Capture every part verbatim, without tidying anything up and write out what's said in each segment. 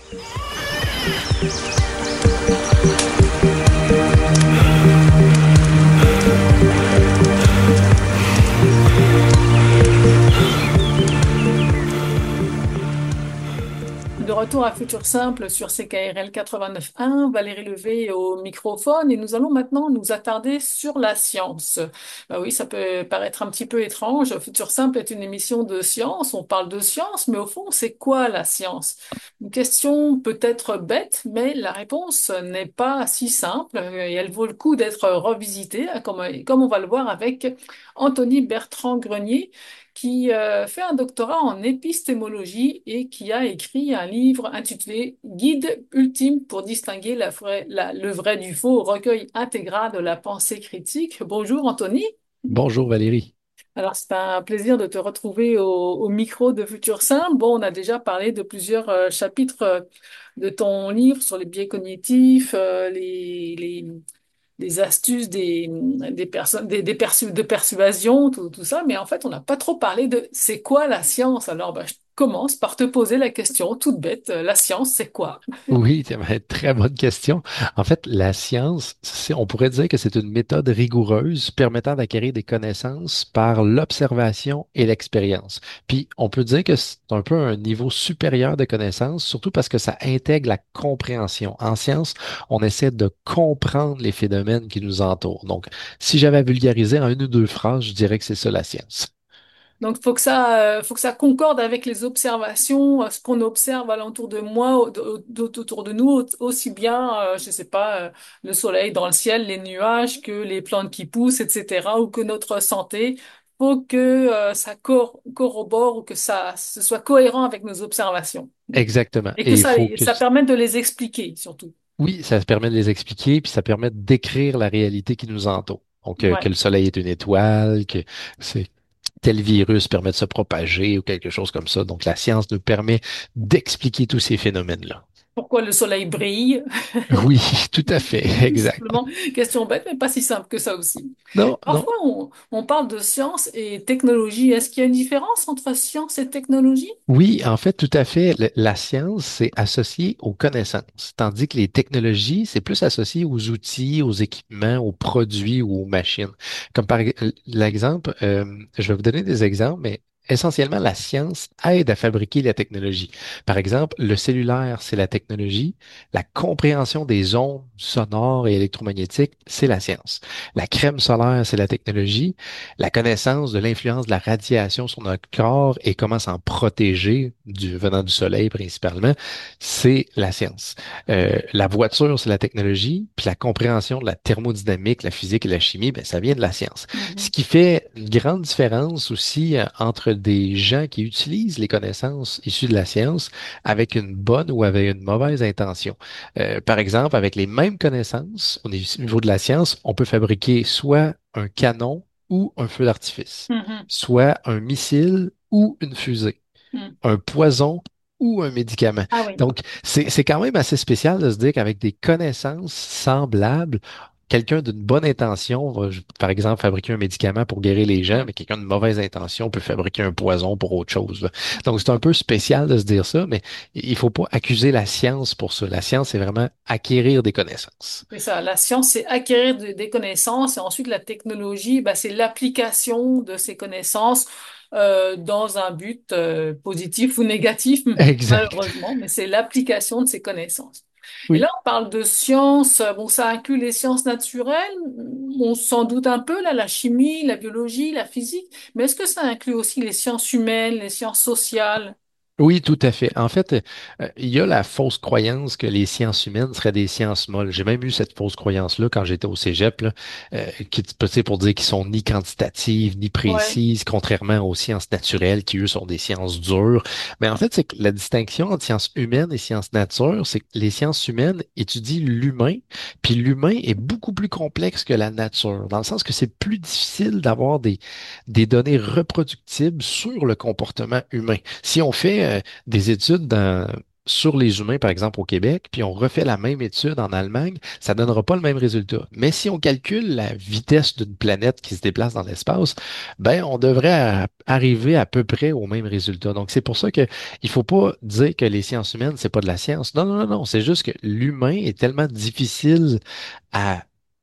De retour à Futur Simple sur C K R L quatre-vingt-neuf un, Valérie Levé au microphone et nous allons maintenant nous attarder sur la science. Bah oui, ça peut paraître un petit peu étrange. Futur Simple est une émission de science, on parle de science, mais au fond, c'est quoi la science? Une question peut-être bête, mais la réponse n'est pas si simple et elle vaut le coup d'être revisitée, hein, comme, comme on va le voir avec Anthony Bertrand-Grenier qui euh, fait un doctorat en épistémologie et qui a écrit un livre intitulé Guide ultime pour distinguer la vraie- la- le vrai du faux, recueil intégral de la pensée critique. Bonjour Anthony. Bonjour Valérie. Alors c'est un plaisir de te retrouver au, au micro de Futur Saint. Bon, on a déjà parlé de plusieurs euh, chapitres euh, de ton livre sur les biais cognitifs, euh, les, les des astuces, des, des personnes, des, des persu- de persuasion, tout, tout ça, mais en fait, on n'a pas trop parlé de c'est quoi la science. Alors, ben, je commence par te poser la question toute bête, euh, la science, c'est quoi? Oui, c'est une très bonne question. En fait, la science, c'est- on pourrait dire que c'est une méthode rigoureuse permettant d'acquérir des connaissances par l'observation et l'expérience. Puis, on peut dire que c'est un peu un niveau supérieur de connaissances, surtout parce que ça intègre la compréhension. En science, on essaie de comprendre les phénomènes qui nous entourent. Donc, si j'avais à vulgariser en une ou deux phrases, je dirais que c'est ça la science. Donc, faut que ça, euh, faut que ça concorde avec les observations, euh, ce qu'on observe alentour de moi, au- au- au- autour de nous, au- aussi bien, euh, je sais pas, euh, le soleil dans le ciel, les nuages, que les plantes qui poussent, et cetera, ou que notre santé. Faut que euh, ça cor- corrobore ou que ça, ce soit cohérent avec nos observations. Exactement. Et que Et il ça, faut que ça permette de les expliquer, surtout. oui, ça permet de les expliquer, puis ça permet de décrire la réalité qui nous entoure. Donc, euh, que Ouais. le soleil est une étoile, que c'est tel virus permet de se propager ou quelque chose comme ça. Donc, la science nous permet d'expliquer tous ces phénomènes-là. Pourquoi le soleil brille? Oui, tout à fait, Tout exact. simplement, question bête, mais pas si simple que ça aussi. Non, non. Parfois, on, on parle de science et technologie. Est-ce qu'il y a une différence entre science et technologie? Oui, en fait, tout à fait. Le- La science, c'est associé aux connaissances, tandis que les technologies, c'est plus associé aux outils, aux équipements, aux produits ou aux machines. Comme par e- l'exemple, euh, je vais vous donner des exemples, mais essentiellement, la science aide à fabriquer la technologie. Par exemple, le cellulaire, c'est la technologie. La compréhension des ondes sonores et électromagnétiques, c'est la science. La crème solaire, c'est la technologie. La connaissance de l'influence de la radiation sur notre corps et comment s'en protéger du, venant du soleil principalement, c'est la science. Euh, la voiture, c'est la technologie, puis la compréhension de la thermodynamique, la physique et la chimie, ben, ça vient de la science. Ce Mhm. qui fait une grande différence aussi euh, entre des gens qui utilisent les connaissances issues de la science avec une bonne ou avec une mauvaise intention. Euh, par exemple, avec les mêmes connaissances au niveau de la science, on peut fabriquer soit un canon ou un feu d'artifice, Mhm. soit un missile ou une fusée, Mhm. un poison ou un médicament. Ah oui. Donc, c'est, c'est quand même assez spécial de se dire qu'avec des connaissances semblables, quelqu'un d'une bonne intention va, par exemple, fabriquer un médicament pour guérir les gens, mais quelqu'un de mauvaise intention peut fabriquer un poison pour autre chose, là. Donc, c'est un peu spécial de se dire ça, mais il faut pas accuser la science pour ça. La science, c'est vraiment acquérir des connaissances. C'est ça. La science, c'est acquérir de- des connaissances et ensuite la technologie, bah, c'est l'application de ces connaissances euh, dans un but euh, positif ou négatif, Exact. malheureusement, mais c'est l'application de ces connaissances. Et là, Oui. on parle de sciences. euh, Bon, ça inclut les sciences naturelles, on s'en doute un peu, là, la chimie, la biologie, la physique, mais est-ce que ça inclut aussi les sciences humaines, les sciences sociales? Oui, tout à fait. En fait, euh, il y a la fausse croyance que les sciences humaines seraient des sciences molles. J'ai même eu cette fausse croyance-là quand j'étais au cégep, là, euh, qui, tu sais, pour dire qu'ils sont ni quantitatives ni Ouais. précises, contrairement aux sciences naturelles qui, eux, sont des sciences dures. Mais en fait, c'est que la distinction entre sciences humaines et sciences nature, c'est que les sciences humaines étudient l'humain, puis l'humain est beaucoup plus complexe que la nature, dans le sens que c'est plus difficile d'avoir des, des données reproductibles sur le comportement humain. Si on fait euh, des études dans, sur les humains, par exemple, au Québec, puis on refait la même étude en Allemagne, ça donnera pas le même résultat. Mais si on calcule la vitesse d'une planète qui se déplace dans l'espace, ben, on devrait a- arriver à peu près au même résultat. Donc, c'est pour ça que il faut pas dire que les sciences humaines, c'est pas de la science. Non, non, non, non. C'est juste que l'humain est tellement difficile à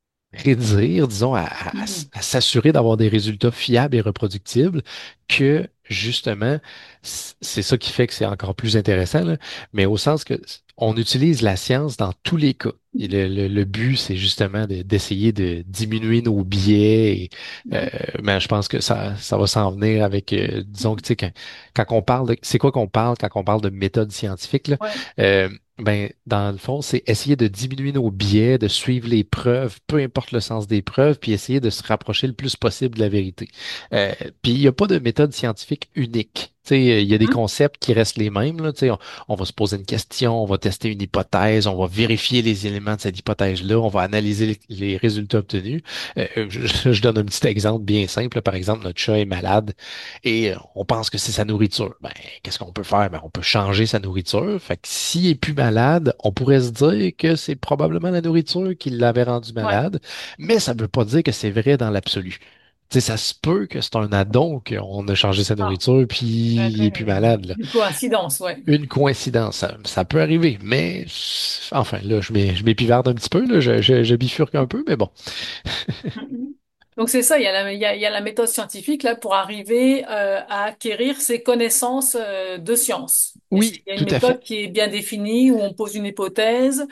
prédire, disons, à, à- à s- Mhm. à s'assurer d'avoir des résultats fiables et reproductibles, que justement, c- c'est ça qui fait que c'est encore plus intéressant, là, mais au sens que s- on utilise la science dans tous les cas. Et le, le- le but, c'est justement de- d'essayer de diminuer nos biais. Et, euh, mais je pense que ça, ça va s'en venir avec, euh, disons que, tu sais, quand, quand on parle de, c'est quoi qu'on parle quand on parle de méthode scientifique, là? Ouais, Euh, ben, dans le fond, c'est essayer de diminuer nos biais, de suivre les preuves, peu importe le sens des preuves, puis essayer de se rapprocher le plus possible de la vérité. Euh, puis il n'y a pas de méthode scientifique unique. Tu sais, il y a des Mhm. concepts qui restent les mêmes, là. Tu sais, on, on va se poser une question, on va tester une hypothèse, on va vérifier les éléments de cette hypothèse-là, on va analyser les, les résultats obtenus. Euh, je, je donne un petit exemple bien simple. Par exemple, notre chat est malade et euh, on pense que c'est sa nourriture. Ben, qu'est-ce qu'on peut faire? Ben, on peut changer sa nourriture. Fait que s'il est plus malade, on pourrait se dire que c'est probablement la nourriture qui l'avait rendu ouais. malade, mais ça ne veut pas dire que c'est vrai dans l'absolu. Tu sais, ça se peut que c'est un addon qu'on a changé sa Ah, nourriture puis ouais, il est plus ouais, malade, là. une coïncidence, ouais. Une coïncidence, ça, ça peut arriver, mais enfin, là, je m'é- je m'épivarde un petit peu, là, je, je, je bifurque un peu, mais bon. Mhm. Donc c'est ça, il y a la, il y a, il y a la méthode scientifique là pour arriver euh, à acquérir ces connaissances euh, de science. Et c'est- Oui, il y a une tout à fait. méthode qui est bien définie où on pose une hypothèse,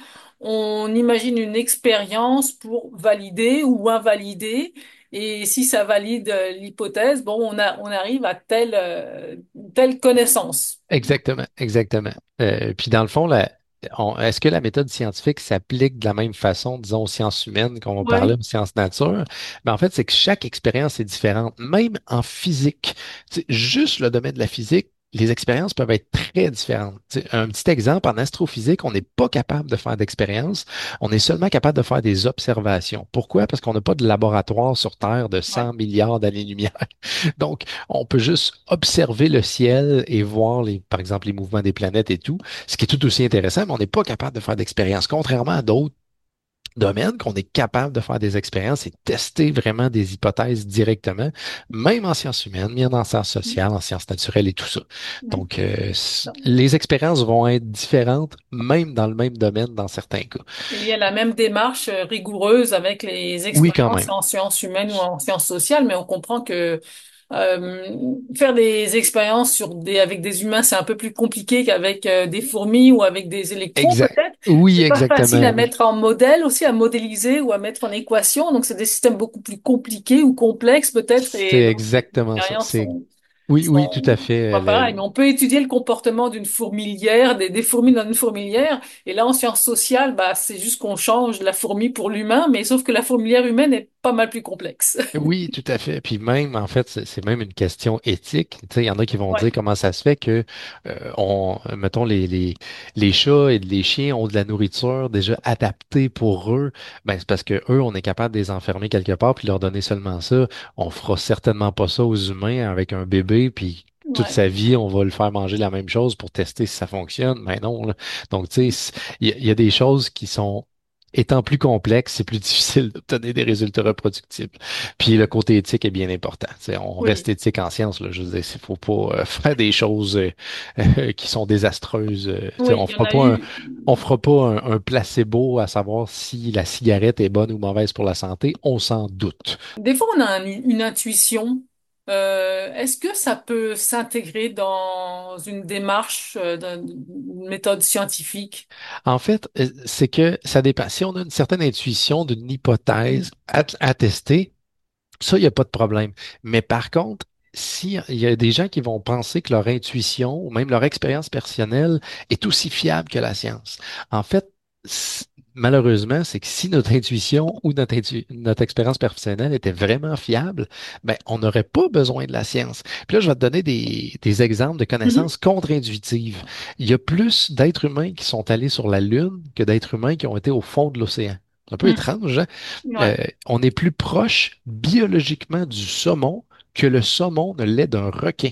on imagine une expérience pour valider ou invalider. Et si ça valide euh, l'hypothèse, bon, on a, on arrive à telle, euh, telle connaissance. Exactement, exactement. Euh, puis dans le fond, la- on- est-ce que la méthode scientifique s'applique de la même façon, disons, aux sciences humaines qu'on va parler, Oui, aux sciences nature? Ben, en fait, c'est que chaque expérience est différente, même en physique. Tu sais, juste le domaine de la physique, les expériences peuvent être très différentes. Tu sais, un petit exemple, en astrophysique, on n'est pas capable de faire d'expériences, on est seulement capable de faire des observations. Pourquoi? Parce qu'on n'a pas de laboratoire sur Terre de oui, cent milliards d'années-lumière. Donc, on peut juste observer le ciel et voir, les, par exemple, les mouvements des planètes et tout, ce qui est tout aussi intéressant, mais on n'est pas capable de faire d'expériences, contrairement à d'autres domaines qu'on est capable de faire des expériences et tester vraiment des hypothèses directement, même en sciences humaines, même en sciences sociales, en sciences naturelles et tout ça. oui. Donc, euh, c- les expériences vont être différentes, même dans le même domaine dans certains cas. Et il y a la même démarche euh, rigoureuse avec les Oui, quand expériences même. en sciences humaines ou en sciences sociales, mais on comprend que euh, faire des expériences sur des, avec des humains, c'est un peu plus compliqué qu'avec euh, des fourmis ou avec des électrons, Exact. peut-être. Oui, C'est pas facile exactement, à oui. mettre en modèle aussi, à modéliser ou à mettre en équation. Donc, c'est des systèmes beaucoup plus compliqués ou complexes, peut-être. Et C'est donc, les exactement ça. expériences C'est sont, Oui, oui, tout à sont fait. pas Le- pareilles. Mais on peut étudier le comportement d'une fourmilière, des, des fourmis dans une fourmilière. Et là, en sciences sociales, bah, c'est juste qu'on change la fourmi pour l'humain, mais sauf que la fourmilière humaine est pas mal plus complexe. Oui, tout à fait. Puis même, en fait, c'est c'est même une question éthique. Tu sais, il y en a qui vont dire Ouais, comment ça se fait que, euh, on, mettons, les, les, les chats et les chiens ont de la nourriture déjà adaptée pour eux. Ben, c'est parce que eux, on est capable de les enfermer quelque part puis leur donner seulement ça. On fera certainement pas ça aux humains avec un bébé puis toute ouais. sa vie, on va le faire manger la même chose pour tester si ça fonctionne. Ben non, là. Donc, tu sais, c'est- il y, a il y a des choses qui sont étant plus complexes, c'est plus difficile d'obtenir des résultats reproductibles. Puis le côté éthique est bien important. Tu sais, on reste Oui. éthique en science, là. Je veux dire, il faut pas euh, faire des choses euh, euh, qui sont désastreuses. euh. Tu sais, Oui, on il y en fera a pas un, eu. on fera pas un, un placebo à savoir si la cigarette est bonne ou mauvaise pour la santé. On s'en doute. Des fois, on a un- une intuition. Euh, est-ce que ça peut s'intégrer dans une démarche, euh, d'un- d'une méthode scientifique? En fait, euh, c'est que ça dépend. Si on a une certaine intuition d'une hypothèse à, à tester, ça, il n'y a pas de problème. Mais par contre, si il y a des gens qui vont penser que leur intuition ou même leur expérience personnelle est aussi fiable que la science. En fait, c- malheureusement, c'est que si notre intuition ou notre, intu- notre expérience personnelle était vraiment fiable, ben, on n'aurait pas besoin de la science. Puis là, je vais te donner des, des exemples de Mhm. connaissances contre-intuitives. Il y a plus d'êtres humains qui sont allés sur la Lune que d'êtres humains qui ont été au fond de l'océan. C'est un peu Mhm. étrange, hein? Ouais. Euh, on est plus proche biologiquement du saumon que le saumon ne l'est d'un requin.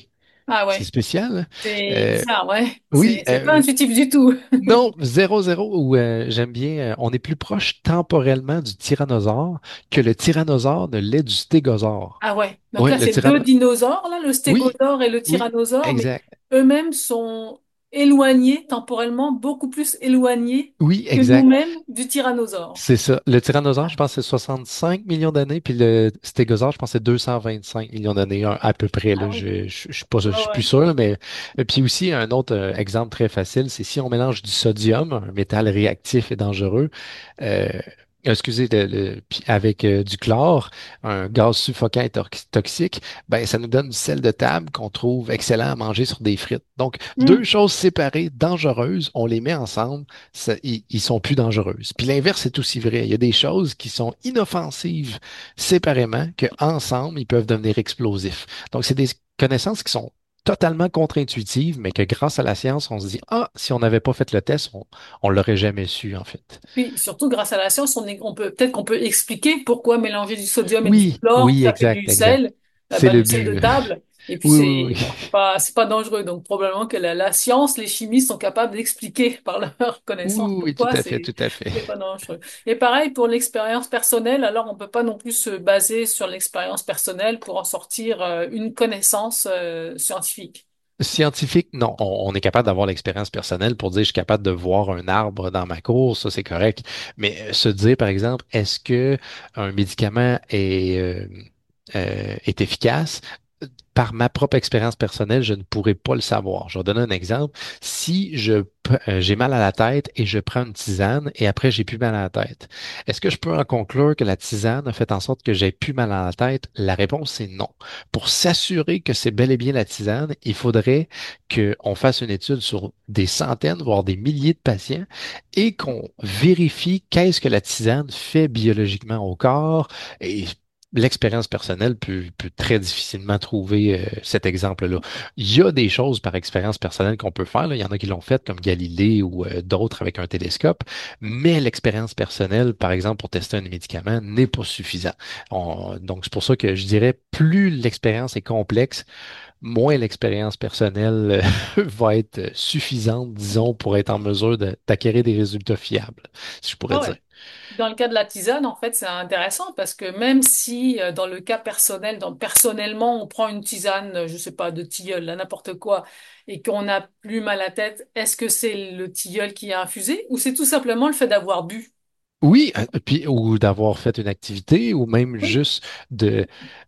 Ah C'est ouais, spécial, hein? c'est Euh, bizarre, ouais. oui, C'est c'est pas euh, intuitif du tout. non, zéro zéro, ou euh, j'aime bien, euh, on est plus proche temporellement du tyrannosaure que le tyrannosaure ne l'est du stégosaure. Ah ouais. Donc Oui, là, le c'est deux tyranno... dinosaures, là, le Oui, stégosaure et le oui, tyrannosaure, mais exact. eux-mêmes sont éloignés temporellement, beaucoup plus éloignés Oui, que exact. nous-mêmes du tyrannosaure. C'est ça. Le tyrannosaure, je pense, c'est soixante-cinq millions d'années, puis le stégosaure, je pense, c'est deux cent vingt-cinq millions d'années, un- à peu près. Ah Là. oui. Je, je, je suis pas, je Ouais, suis plus ouais. sûr, là, mais et puis aussi un autre euh, exemple très facile, c'est si on mélange du sodium, un métal réactif et dangereux, euh, excusez, le, le- puis avec euh, du chlore, un gaz suffocant et tox- toxique, ben ça nous donne du sel de table qu'on trouve excellent à manger sur des frites. Donc deux Hmm. choses séparées, dangereuses, on les met ensemble ça- ils, ils sont plus dangereuses. Puis l'inverse est aussi vrai. Il y a des choses qui sont inoffensives séparément, que ensemble ils peuvent devenir explosifs. Donc, c'est des connaissances qui sont totalement contre-intuitives, mais que grâce à la science, on se dit, ah, si on n'avait pas fait le test, on, on l'aurait jamais su, en fait. Puis surtout grâce à la science, on, est- on peut peut-être qu'on peut expliquer pourquoi mélanger du sodium et du Oui, chlore, oui, ça fait du exact, exact. sel, euh, C'est bah, le du sel de but. table. Et puis Oui, oui, c'est oui. bon, c'est pas c'est pas dangereux. Donc probablement que la, la science, les chimistes sont capables d'expliquer par leur Oui, connaissance oui, oui, tout pourquoi à fait, c'est tout à fait. c'est pas dangereux. Et pareil pour l'expérience personnelle. Alors on peut pas non plus se baser sur l'expérience personnelle pour en sortir euh, une connaissance euh, scientifique. Scientifique, non. On, on est capable d'avoir l'expérience personnelle pour dire je suis capable de voir un arbre dans ma cour, ça c'est correct. Mais euh, se dire, par exemple, est-ce que un médicament est, euh, euh, est efficace? Par ma propre expérience personnelle, je ne pourrais pas le savoir. Je vais donner un exemple. Si je p- euh, j'ai mal à la tête et je prends une tisane et après j'ai plus mal à la tête, est-ce que je peux en conclure que la tisane a fait en sorte que j'ai plus mal à la tête? La réponse c'est non. Pour s'assurer que c'est bel et bien la tisane, il faudrait qu'on fasse une étude sur des centaines, voire des milliers de patients et qu'on vérifie qu'est-ce que la tisane fait biologiquement au corps. Et l'expérience personnelle peut, peut très difficilement trouver euh, cet exemple-là. Il y a des choses par expérience personnelle qu'on peut faire, là. Il y en a qui l'ont fait, comme Galilée ou euh, d'autres avec un télescope, mais l'expérience personnelle, par exemple, pour tester un médicament, n'est pas suffisant. On- donc, c'est pour ça que je dirais, plus l'expérience est complexe, moins l'expérience personnelle euh, va être suffisante, disons, pour être en mesure de- d'acquérir des résultats fiables, si je pourrais Ah dire. ouais. Dans le cas de la tisane, en fait, c'est intéressant parce que même si euh, dans le cas personnel, donc personnellement, on prend une tisane, euh, je sais pas, de tilleul, là, n'importe quoi, et qu'on a plus mal à la tête, est-ce que c'est le tilleul qui a infusé ou c'est tout simplement le fait d'avoir bu? Oui, euh, puis ou d'avoir fait une activité, ou même Oui. juste de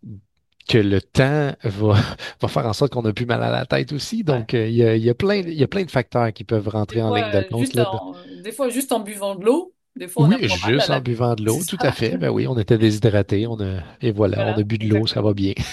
que le temps va, va faire en sorte qu'on a plus mal à la tête aussi. Ouais. Donc, euh, il y a, il y a plein, il y a plein de facteurs qui peuvent Des rentrer en fois, ligne de euh, compte juste là-dedans. en, des fois, juste en buvant de l'eau, des fois, on a Oui, moins mal à juste la en tête. buvant de l'eau, C'est tout à ça. fait. Ben oui, on était déshydratés, on a, et voilà, on a Voilà, bu de l'eau, ça va exactement. bien.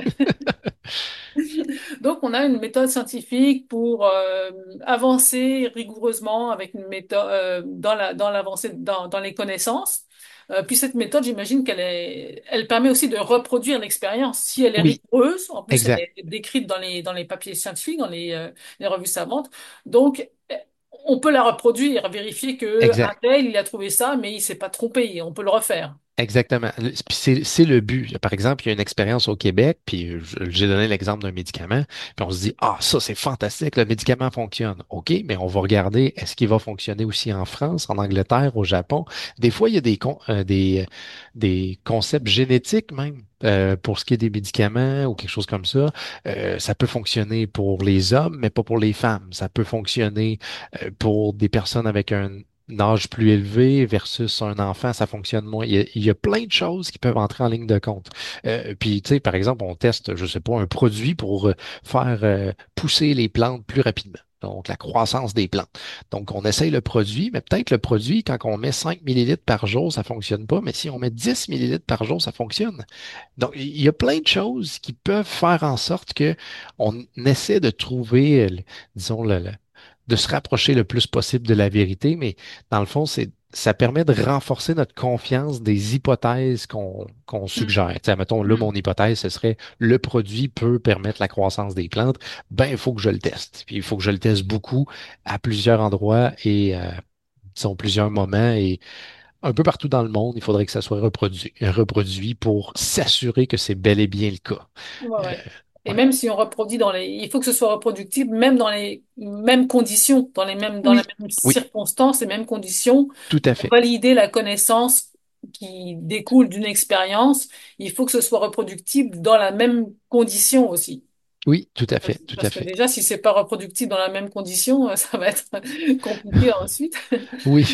Donc, on a une méthode scientifique pour euh, avancer rigoureusement avec une méthode euh, dans la dans l'avancée dans, dans les connaissances. Euh, puis cette méthode, j'imagine qu'elle est, elle permet aussi de reproduire l'expérience. Si elle est Oui, rigoureuse, en plus elle exact, est décrite dans les dans les papiers scientifiques, dans les euh, les revues savantes. Donc, euh, on peut la reproduire, vérifier que un exact. tel il a trouvé ça, mais il s'est pas trompé. On peut le refaire. Exactement. Le- puis C'est c'est le but. Par exemple, il y a une expérience au Québec, puis je- j'ai donné l'exemple d'un médicament, puis on se dit, ah, ça, c'est fantastique, le médicament fonctionne. OK, mais on va regarder, est-ce qu'il va fonctionner aussi en France, en Angleterre, au Japon? Des fois, il y a des, con- euh, des, des concepts génétiques même. Euh, pour ce qui est des médicaments ou quelque chose comme ça, Euh, ça peut fonctionner pour les hommes, mais pas pour les femmes. Ça peut fonctionner euh, pour des personnes avec un un âge plus élevé versus un enfant, ça fonctionne moins. Il y a, il y a plein de choses qui peuvent entrer en ligne de compte. Euh, puis, tu sais, par exemple, on teste, je sais pas, un produit pour euh, faire euh, pousser les plantes plus rapidement. Donc, la croissance des plantes. Donc, on essaye le produit, mais peut-être le produit, quand on met cinq millilitres par jour, ça fonctionne pas, mais si on met dix millilitres par jour, ça fonctionne. Donc, il y a plein de choses qui peuvent faire en sorte que on essaie de trouver, euh, le- disons, le, le- de se rapprocher le plus possible de la vérité, mais dans le fond, c'est, ça permet de renforcer notre confiance des hypothèses qu'on qu'on Hmm. suggère. Tu sais, mettons, là, Hmm. mon hypothèse, ce serait le produit peut permettre la croissance des plantes. Ben, il faut que je le teste. Puis il faut que je le teste beaucoup à plusieurs endroits et euh, disons plusieurs moments et un peu partout dans le monde, il faudrait que ça soit reproduit, reproduit pour s'assurer que c'est bel et bien le cas. Ouais, Euh, ouais. Et Ouais. même si on reproduit dans les, il faut que ce soit reproductible même dans les mêmes conditions, dans les mêmes, dans les Oui, mêmes oui, circonstances, les mêmes conditions, tout à pour fait. valider la connaissance qui découle d'une expérience. Il faut que ce soit reproductible dans la même condition aussi. Oui, tout à Parce fait, tout à parce que fait. déjà, si c'est pas reproductible dans la même condition, euh, ça va être compliqué ensuite. Oui.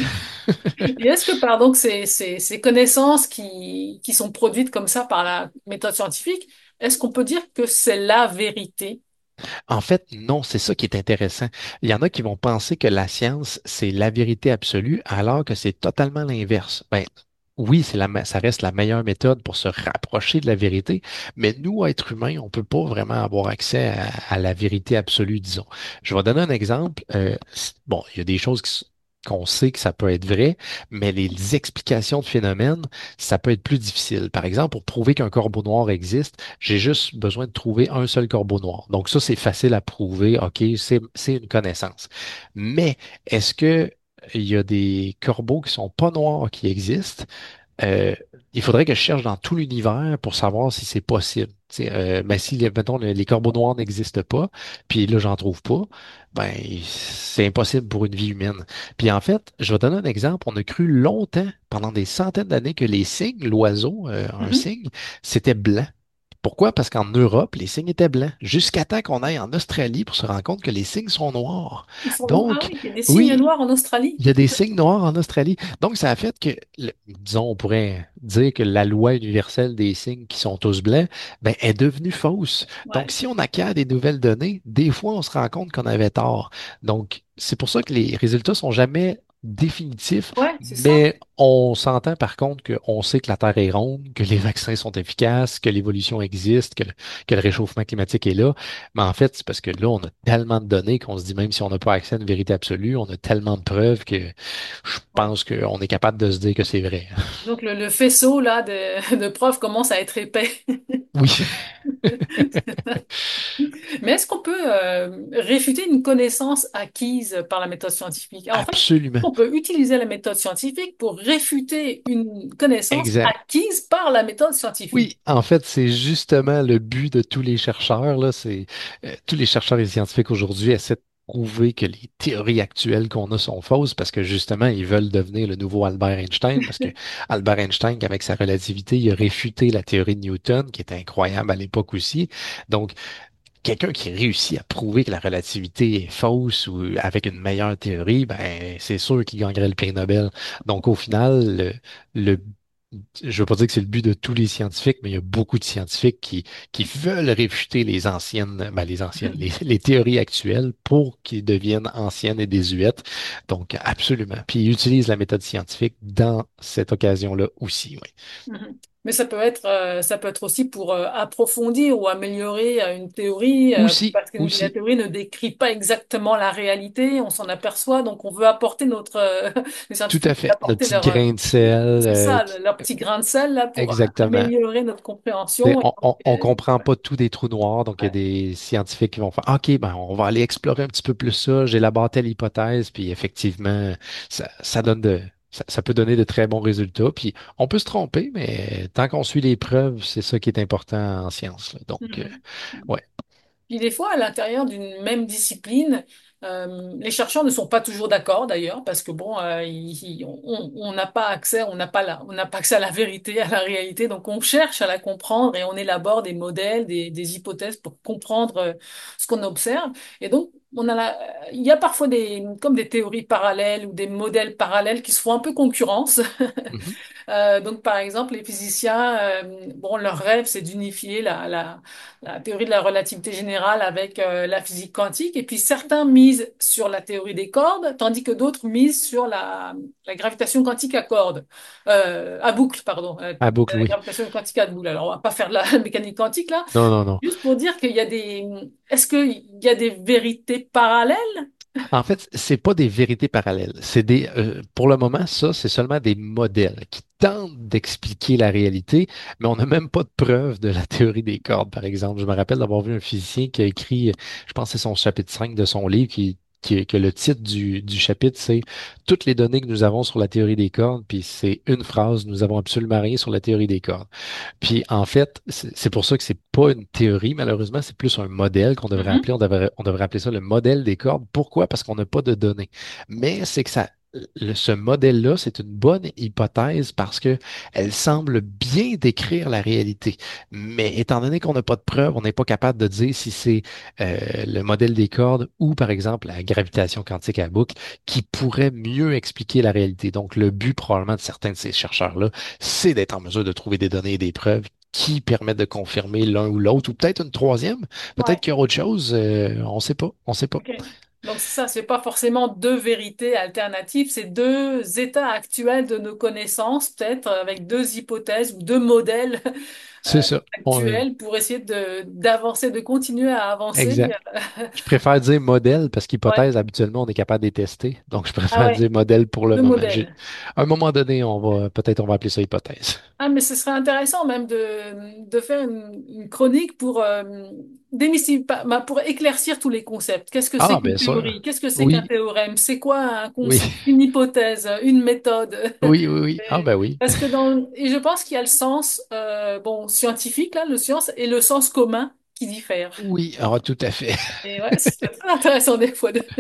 Et est-ce que, par donc, ces, ces, ces connaissances qui, qui sont produites comme ça par la méthode scientifique, est-ce qu'on peut dire que c'est la vérité? En fait, non, c'est ça qui est intéressant. Il y en a qui vont penser que la science, c'est la vérité absolue, alors que c'est totalement l'inverse. Ben, oui, c'est la, me- ça reste la meilleure méthode pour se rapprocher de la vérité, mais nous, êtres humains, on peut pas vraiment avoir accès à, à la vérité absolue, disons. Je vais donner un exemple. Euh, c- bon, il y a des choses qui s- qu'on sait que ça peut être vrai, mais les explications de phénomènes, ça peut être plus difficile. Par exemple, pour prouver qu'un corbeau noir existe, j'ai juste besoin de trouver un seul corbeau noir. Donc ça, c'est facile à prouver. OK, c'est, c'est une connaissance. Mais est-ce que il y a des corbeaux qui sont pas noirs qui existent? Euh, il faudrait que je cherche dans tout l'univers pour savoir si c'est possible. Tu sais, euh, mais si, les- mettons, le- les corbeaux noirs n'existent pas, puis là, j'en trouve pas, ben, c'est impossible pour une vie humaine. Puis en fait, je vais donner un exemple. On a cru longtemps, pendant des centaines d'années, que les cygnes, l'oiseau, euh, un Mhm. cygne, c'était blanc. Pourquoi? Parce qu'en Europe, les cygnes étaient blancs, jusqu'à temps qu'on aille en Australie pour se rendre compte que les cygnes sont noirs. Ils sont noirs. Ah Donc, oui, il y a des cygnes oui, noirs en Australie. il y a des cygnes noirs en Australie. Donc, ça a fait que, le- disons, on pourrait dire que la loi universelle des cygnes qui sont tous blancs, ben, est devenue fausse. Donc, Ouais, si on acquiert des nouvelles données, des fois, on se rend compte qu'on avait tort. Donc, c'est pour ça que les résultats sont jamais définitifs, ouais, c'est ça. mais on s'entend par contre qu'on sait que la Terre est ronde, que les vaccins sont efficaces, que l'évolution existe, que, le- que le réchauffement climatique est là. Mais en fait, c'est parce que là, on a tellement de données qu'on se dit, même si on n'a pas accès à une vérité absolue, on a tellement de preuves que je Ouais. pense qu'on est capable de se dire que c'est vrai. Donc le, le faisceau là de, de preuves commence à être épais. Oui, Mais est-ce qu'on peut euh, réfuter une connaissance acquise par la méthode scientifique? Ah, en fait, absolument. on peut utiliser la méthode scientifique pour réfuter une connaissance Exact. acquise par la méthode scientifique. Oui, en fait, c'est justement le but de tous les chercheurs, là, c'est euh, tous les chercheurs et scientifiques aujourd'hui essaient de prouver que les théories actuelles qu'on a sont fausses parce que justement, ils veulent devenir le nouveau Albert Einstein parce que Albert Einstein, avec sa relativité, il a réfuté la théorie de Newton, qui était incroyable à l'époque aussi. Donc, quelqu'un qui réussit à prouver que la relativité est fausse ou avec une meilleure théorie, ben, c'est sûr qu'il gagnerait le prix Nobel. Donc, au final, le, le je veux pas dire que c'est le but de tous les scientifiques, mais il y a beaucoup de scientifiques qui, qui veulent réfuter les anciennes, ben les anciennes, les, les théories actuelles pour qu'ils deviennent anciennes et désuètes. Donc, absolument. Puis ils utilisent la méthode scientifique dans cette occasion-là aussi, oui. Mhm. Mais ça peut être, euh, ça peut être aussi pour euh, approfondir ou améliorer euh, une théorie, euh, Aussi, parce que la aussi. théorie ne décrit pas exactement la réalité, on s'en aperçoit, donc on veut apporter notre, euh, les Tout scientifiques à veulent fait. Notre apporter petit leur, euh, grain de sel. c'est euh, ça, qui- leur petit grain de sel là pour exactement. améliorer notre T'sais, compréhension. Et On, donc, on, on euh, comprend pas tout des trous noirs, donc il y a ouais. des scientifiques qui vont faire OK, ben on va aller explorer un petit peu plus ça, j'élabore telle hypothèse, puis effectivement, ça, ça donne de ça, ça peut donner de très bons résultats. Puis on peut se tromper, mais tant qu'on suit les preuves, c'est ça qui est important en science, là. Donc, euh, Mhm. ouais. Puis des fois, à l'intérieur d'une même discipline, euh, les chercheurs ne sont pas toujours d'accord d'ailleurs, parce que bon, euh, ils- ils- on on n'a pas accès, on n'a pas la, on n'a pas accès à la vérité, à la réalité, donc on cherche à la comprendre et on élabore des modèles, des, des hypothèses pour comprendre euh, ce qu'on observe. Et donc, on a la, il y a parfois des, comme des théories parallèles ou des modèles parallèles qui se font un peu concurrence. Mhm. Euh, donc, par exemple, les physiciens, euh, bon, leur rêve, c'est d'unifier la, la, la théorie de la relativité générale avec euh, la physique quantique. Et puis, certains misent sur la théorie des cordes, tandis que d'autres misent sur la, la gravitation quantique à cordes, euh, à boucle, pardon, euh, À boucle, la oui. gravitation quantique à boucle. Alors, on va pas faire de la mécanique quantique là, Non, non, non. juste pour dire qu'il y a des, est-ce qu'il y a des vérités parallèles? En fait, c'est pas des vérités parallèles. C'est des, euh, pour le moment, ça, c'est seulement des modèles qui tentent d'expliquer la réalité, mais on n'a même pas de preuve de la théorie des cordes, par exemple. Je me rappelle d'avoir vu un physicien qui a écrit, je pense que c'est son chapitre cinq de son livre, qui qui est- que le titre du, du chapitre, c'est toutes les données que nous avons sur la théorie des cordes, puis c'est une phrase, nous avons absolument rien sur la théorie des cordes. Puis en fait, c'est c'est pour ça que c'est pas une théorie, malheureusement, c'est plus un modèle qu'on devrait Mhm. appeler, on devrait, on devrait appeler ça le modèle des cordes. Pourquoi? Parce qu'on n'a pas de données. Mais c'est que ça, le- ce modèle-là, c'est une bonne hypothèse parce que elle semble bien décrire la réalité. Mais étant donné qu'on n'a pas de preuves, on n'est pas capable de dire si c'est euh, le modèle des cordes ou, par exemple, la gravitation quantique à boucle qui pourrait mieux expliquer la réalité. Donc, le but probablement de certains de ces chercheurs-là, c'est d'être en mesure de trouver des données et des preuves qui permettent de confirmer l'un ou l'autre, ou peut-être une troisième, peut-être Ouais. qu'il y aura autre chose, euh, on ne sait pas, on ne sait pas. Ok. Donc c'est ça, c'est pas forcément deux vérités alternatives, c'est deux états actuels de nos connaissances, peut-être avec deux hypothèses ou deux modèles C'est euh, ça. On- actuels pour essayer de d'avancer, de continuer à avancer. exact. Je préfère dire modèle parce Ouais. qu'hypothèse, habituellement, on est capable de les tester. Donc, je Ah préfère ouais, dire modèle pour le deux moment. J'ai- modèles. À un moment donné, on va peut-être on va appeler ça hypothèse. Ah, mais ce serait intéressant même de, de faire une, une chronique pour, euh, démystifier- pas- bah, pour éclaircir tous les concepts. Qu'est-ce que c'est Ah, qu'une bien sûr. théorie? Qu'est-ce que c'est qu'un Oui, théorème? C'est quoi un oui, concept? Une hypothèse? Une méthode? oui, oui, oui. Ah, Et- ben oui. Parce que dans, et je pense qu'il y a le sens euh, bon, scientifique, là, le science, et le sens commun qui diffèrent. Oui, ah, tout à fait. Et ouais, c'est très intéressant des fois de,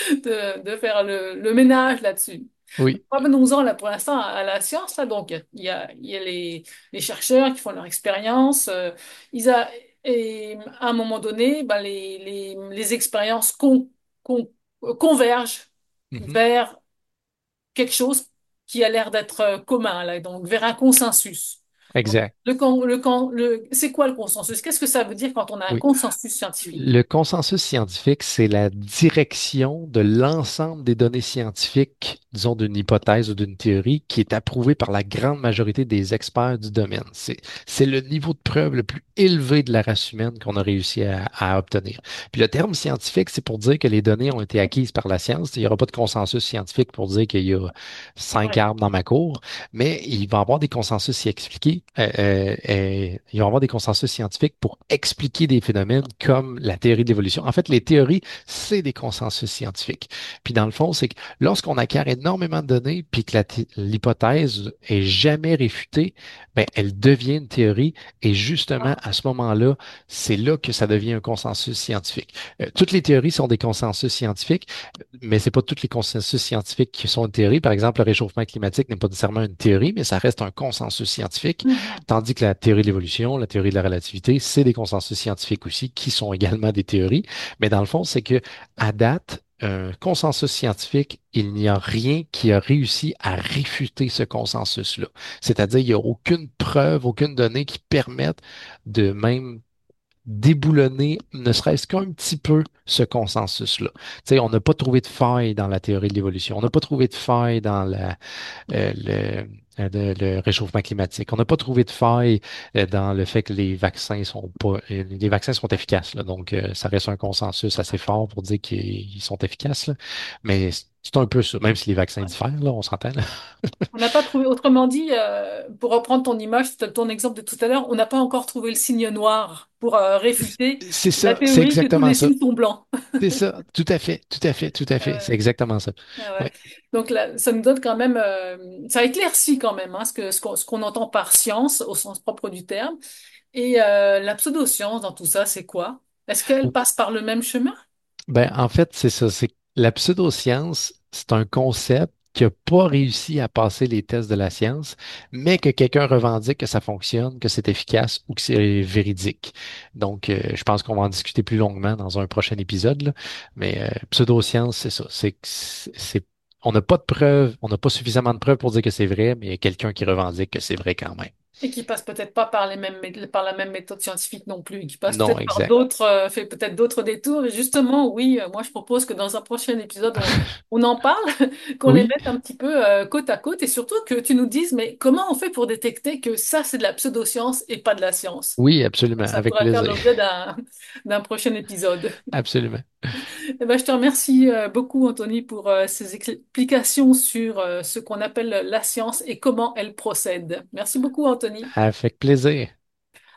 de, de faire le, le ménage là-dessus. Oui. Revenons-en là pour l'instant à la science. Là, donc, il y a, il y a les, les chercheurs qui font leur expérience. euh, ils a, et à un moment donné, ben, les, les, les expériences con- con- convergent Mhm. vers quelque chose qui a l'air d'être euh, commun, là, donc vers un consensus. Donc, Exact. le, con- le, con- le, c'est quoi le consensus? Qu'est-ce que ça veut dire quand on a un Oui. consensus scientifique? Le consensus scientifique, c'est la direction de l'ensemble des données scientifiques, disons d'une hypothèse ou d'une théorie, qui est approuvée par la grande majorité des experts du domaine. C'est, c'est le niveau de preuve le plus élevé de la race humaine qu'on a réussi à, à obtenir. Puis le terme scientifique, c'est pour dire que les données ont été acquises par la science. Il n'y aura pas de consensus scientifique pour dire qu'il y a cinq Ouais. arbres dans ma cour, mais il va y avoir des consensus scientifiques. Euh, euh, euh, il va y avoir des consensus scientifiques pour expliquer des phénomènes comme la théorie de l'évolution. En fait, les théories, c'est des consensus scientifiques. Puis dans le fond, c'est que lorsqu'on acquiert énormément de données, puis que la thé- l'hypothèse est jamais réfutée, ben, elle devient une théorie. Et justement, Ah. à ce moment-là, c'est là que ça devient un consensus scientifique. Euh, toutes les théories sont des consensus scientifiques, mais c'est pas tous les consensus scientifiques qui sont une théorie. Par exemple, le réchauffement climatique n'est pas nécessairement une théorie, mais ça reste un consensus scientifique. Mhm. Tandis que la théorie de l'évolution, la théorie de la relativité, c'est des consensus scientifiques aussi, qui sont également des théories. Mais dans le fond, c'est que à date, un consensus scientifique, il n'y a rien qui a réussi à réfuter ce consensus-là. C'est-à-dire, il n'y a aucune preuve, aucune donnée qui permette de même déboulonner, ne serait-ce qu'un petit peu, ce consensus-là. Tu sais, on n'a pas trouvé de faille dans la théorie de l'évolution. On n'a pas trouvé de faille dans la, euh, le, euh, le- le réchauffement climatique. On n'a pas trouvé de faille euh, dans le fait que les vaccins sont pas, euh, les vaccins sont efficaces, là. Donc, euh, ça reste un consensus assez fort pour dire qu'ils ils sont efficaces, là. Mais c'est un peu ça, même si les vaccins diffèrent, là, on s'entend, là. On n'a pas trouvé, autrement dit, euh, pour reprendre ton image, c'était ton exemple de tout à l'heure, on n'a pas encore trouvé le signe noir pour euh, réfuter C'est la ça, c'est théorie que tous exactement les ça. signes sont blancs. C'est ça, tout à fait, tout à fait, tout à fait. C'est Euh, exactement ça. ah ouais. Ouais. Donc là, ça nous donne quand même, euh, ça éclaircit quand même hein, ce que, ce qu'on, ce qu'on entend par science au sens propre du terme. Et euh, la pseudoscience dans tout ça, c'est quoi? Est-ce qu'elle passe par le même chemin? Ben, en fait, c'est ça. C'est que la pseudoscience, c'est un concept qui n'a pas réussi à passer les tests de la science, mais que quelqu'un revendique que ça fonctionne, que c'est efficace ou que c'est véridique. Donc, euh, je pense qu'on va en discuter plus longuement dans un prochain épisode, là. Mais euh, pseudoscience, c'est ça. C'est, que c'est, c'est- on n'a pas de preuves, on n'a pas suffisamment de preuves pour dire que c'est vrai, mais il y a quelqu'un qui revendique que c'est vrai quand même. Et qui passe peut-être pas par les mêmes, mé- par la même méthode scientifique non plus, qui passe Non, peut-être par exact. d'autres, euh, fait peut-être d'autres détours. Et justement, oui, euh, moi je propose que dans un prochain épisode, on, on en parle, qu'on les Oui, mette un petit peu euh, côte à côte et surtout que tu nous dises, mais comment on fait pour détecter que ça c'est de la pseudo-science et pas de la science? oui, absolument, Ça avec pourrait faire plaisir. l'objet d'un d'un prochain épisode. Absolument. Eh ben, je te remercie euh, beaucoup, Anthony, pour euh, ces explications sur euh, ce qu'on appelle la science et comment elle procède. Merci beaucoup, Anthony. Avec plaisir.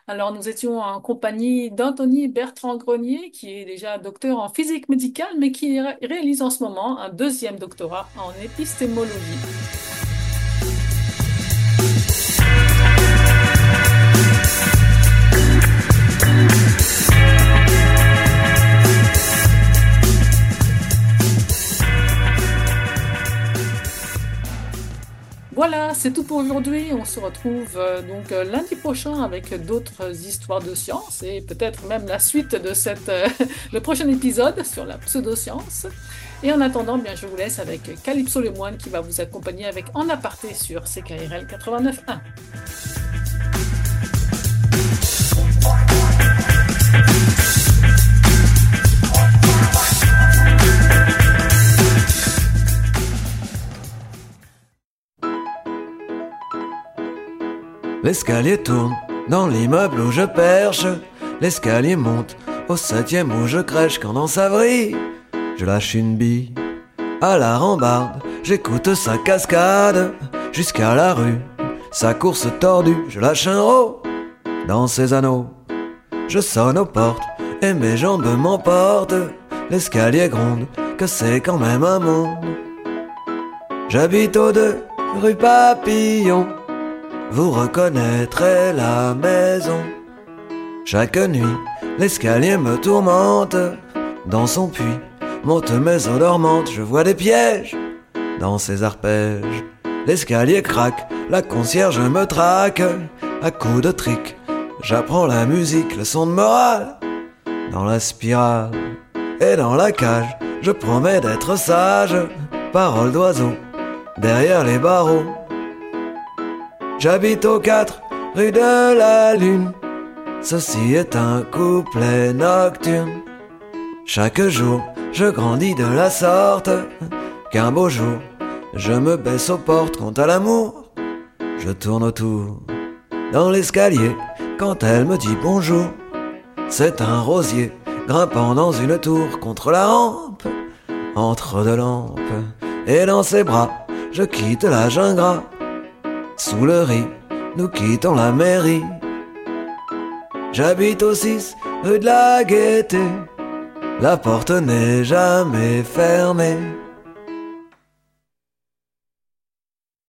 Alors, nous étions en compagnie d'Anthony Bertrand Grenier, qui est déjà docteur en physique médicale, mais qui ré- réalise en ce moment un deuxième doctorat en épistémologie. Voilà, c'est tout pour aujourd'hui. On se retrouve euh, donc euh, lundi prochain avec d'autres histoires de science et peut-être même la suite de cette, euh, le prochain épisode sur la pseudoscience. Et en attendant, bien, je vous laisse avec Calypso Lemoine qui va vous accompagner avec En aparté sur C K R L quatre-vingt-neuf point un. L'escalier tourne dans l'immeuble où je perche. L'escalier monte au septième où je crèche. Quand dans sa vrille, je lâche une bille à la rambarde. J'écoute sa cascade jusqu'à la rue. Sa course tordue, je lâche un rot dans ses anneaux. Je sonne aux portes et mes jambes m'emportent. L'escalier gronde, que c'est quand même un monde. J'habite aux deux rue Papillon. Vous reconnaîtrez la maison. Chaque nuit, l'escalier me tourmente. Dans son puits, montent mes eaux dormantes. Je vois des pièges dans ses arpèges. L'escalier craque, la concierge me traque. À coups de trick, j'apprends la musique, leçon de morale. Dans la spirale et dans la cage, je promets d'être sage. Parole d'oiseau, derrière les barreaux. J'habite au quatre rue de la Lune. Ceci est un couplet nocturne. Chaque jour, je grandis de la sorte qu'un beau jour, je me baisse aux portes. Quant à l'amour, je tourne autour dans l'escalier quand elle me dit bonjour. C'est un rosier grimpant dans une tour contre la rampe, entre deux lampes. Et dans ses bras, je quitte la jungle. Sous le riz, nous quittons la mairie. J'habite au six rue de la Gaîté. La porte n'est jamais fermée.